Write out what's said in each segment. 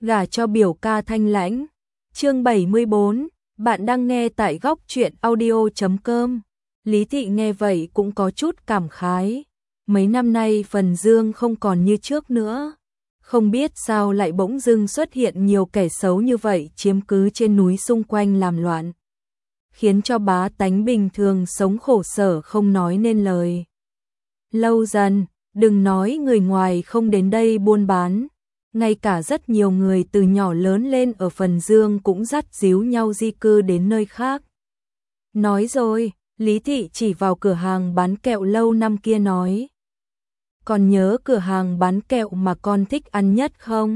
gả cho biểu ca Thanh Lãnh. Chương 74, bạn đang nghe tại góc truyện audio.com. Lý Thị nghe vậy cũng có chút cảm khái. Mấy năm nay Phần Dương không còn như trước nữa. Không biết sao lại bỗng dưng xuất hiện nhiều kẻ xấu như vậy chiếm cứ trên núi xung quanh làm loạn, khiến cho bá tánh bình thường sống khổ sở không nói nên lời. Lâu dần, đừng nói người ngoài không đến đây buôn bán, ngay cả rất nhiều người từ nhỏ lớn lên ở Phần Dương cũng dắt díu nhau di cư đến nơi khác. Nói rồi, Lý Thị chỉ vào cửa hàng bán kẹo lâu năm kia nói. Còn nhớ cửa hàng bán kẹo mà con thích ăn nhất không?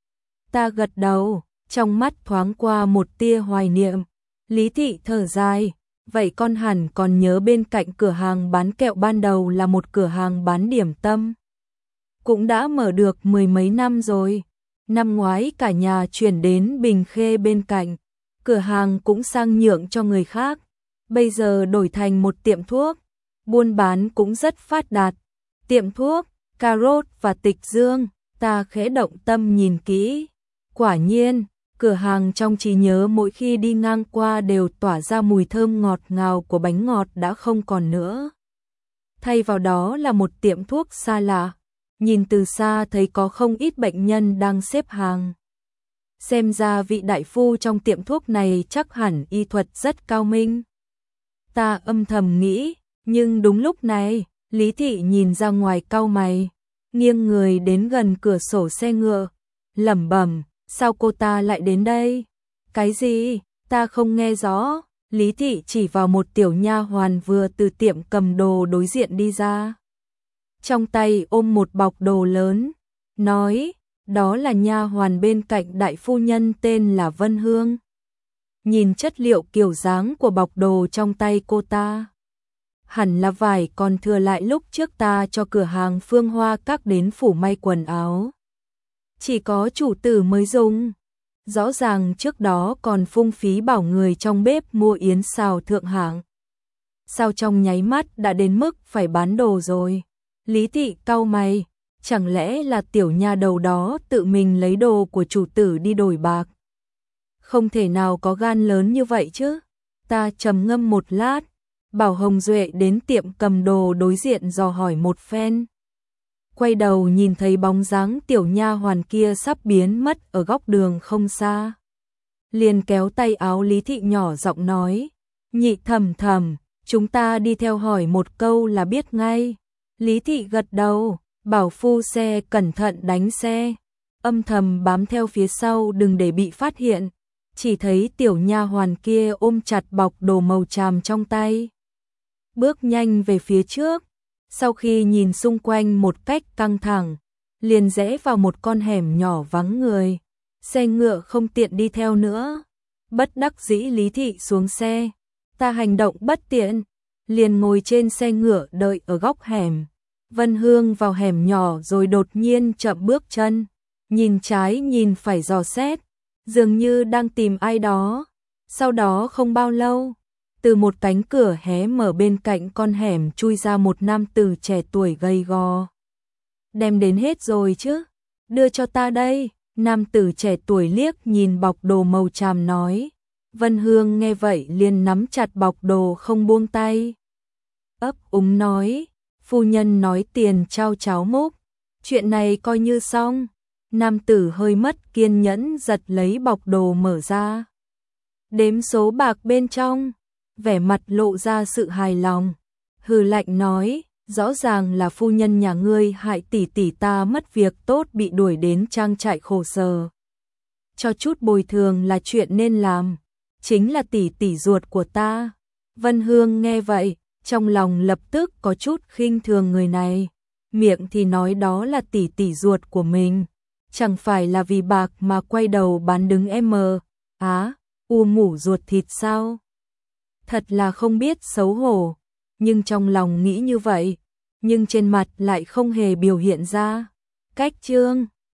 Ta gật đầu, trong mắt thoáng qua một tia hoài niệm. Lý Thị thở dài, vậy con hẳn còn nhớ bên cạnh cửa hàng bán kẹo ban đầu là một cửa hàng bán điểm tâm. Cũng đã mở được mười mấy năm rồi. Năm ngoái cả nhà chuyển đến Bình Khê bên cạnh, cửa hàng cũng sang nhượng cho người khác. Bây giờ đổi thành một tiệm thuốc, buôn bán cũng rất phát đạt. Tiệm thuốc, cà rốt và tịch dương, ta khẽ động tâm nhìn kỹ. Quả nhiên, cửa hàng trong trí nhớ mỗi khi đi ngang qua đều tỏa ra mùi thơm ngọt ngào của bánh ngọt đã không còn nữa. Thay vào đó là một tiệm thuốc xa lạ, nhìn từ xa thấy có không ít bệnh nhân đang xếp hàng. Xem ra vị đại phu trong tiệm thuốc này chắc hẳn y thuật rất cao minh. Ta âm thầm nghĩ, nhưng đúng lúc này, Lý Thị nhìn ra ngoài cau mày, nghiêng người đến gần cửa sổ xe ngựa, lẩm bẩm, sao cô ta lại đến đây? Cái gì? Ta không nghe rõ. Lý Thị chỉ vào một tiểu nha hoàn vừa từ tiệm cầm đồ đối diện đi ra. Trong tay ôm một bọc đồ lớn, nói, đó là nha hoàn bên cạnh đại phu nhân tên là Vân Hương. Nhìn chất liệu kiểu dáng của bọc đồ trong tay cô ta, hẳn là vải còn thừa lại lúc trước ta cho cửa hàng Phương Hoa Các đến phủ may quần áo. Chỉ có chủ tử mới dùng. Rõ ràng trước đó còn phung phí bảo người trong bếp mua yến xào thượng hạng. Sao trong nháy mắt đã đến mức phải bán đồ rồi? Lý Thị cau mày, chẳng lẽ là tiểu nha đầu đó tự mình lấy đồ của chủ tử đi đổi bạc? Không thể nào có gan lớn như vậy chứ. Ta trầm ngâm một lát, bảo Hồng Duệ đến tiệm cầm đồ đối diện dò hỏi một phen. Quay đầu nhìn thấy bóng dáng tiểu nha hoàn kia sắp biến mất ở góc đường không xa. Liền kéo tay áo Lý Thị nhỏ giọng nói, Nhị thẩm thẩm, chúng ta đi theo hỏi một câu là biết ngay. Lý Thị gật đầu, bảo phu xe cẩn thận đánh xe, âm thầm bám theo phía sau đừng để bị phát hiện. Chỉ thấy tiểu nha hoàn kia ôm chặt bọc đồ màu tràm trong tay, bước nhanh về phía trước. Sau khi nhìn xung quanh một cách căng thẳng, liền rẽ vào một con hẻm nhỏ vắng người, xe ngựa không tiện đi theo nữa. Bất đắc dĩ Lý Thị xuống xe, ta hành động bất tiện, liền ngồi trên xe ngựa đợi ở góc hẻm. Vân Hương vào hẻm nhỏ rồi đột nhiên chậm bước chân, nhìn trái nhìn phải dò xét, dường như đang tìm ai đó. Sau đó không bao lâu, từ một cánh cửa hé mở bên cạnh con hẻm chui ra một nam tử trẻ tuổi gầy gò. Đem đến hết rồi chứ? Đưa cho ta đây. Nam tử trẻ tuổi liếc nhìn bọc đồ màu tràm nói. Vân Hương nghe vậy liền nắm chặt bọc đồ không buông tay. Ấp úng nói, phu nhân nói tiền trao cháo múc, chuyện này coi như xong. Nam tử hơi mất kiên nhẫn giật lấy bọc đồ mở ra, đếm số bạc bên trong, vẻ mặt lộ ra sự hài lòng, hừ lạnh nói, rõ ràng là phu nhân nhà ngươi hại tỷ tỷ ta mất việc tốt bị đuổi đến trang trại khổ sở. Cho chút bồi thường là chuyện nên làm, chính là tỷ tỷ ruột của ta. Vân Hương nghe vậy, trong lòng lập tức có chút khinh thường người này, miệng thì nói đó là tỷ tỷ ruột của mình, chẳng phải là vì bạc mà quay đầu bán đứng mủ ruột thịt sao? Thật là không biết xấu hổ, nhưng trong lòng nghĩ như vậy, nhưng trên mặt lại không hề biểu hiện ra. Cách chương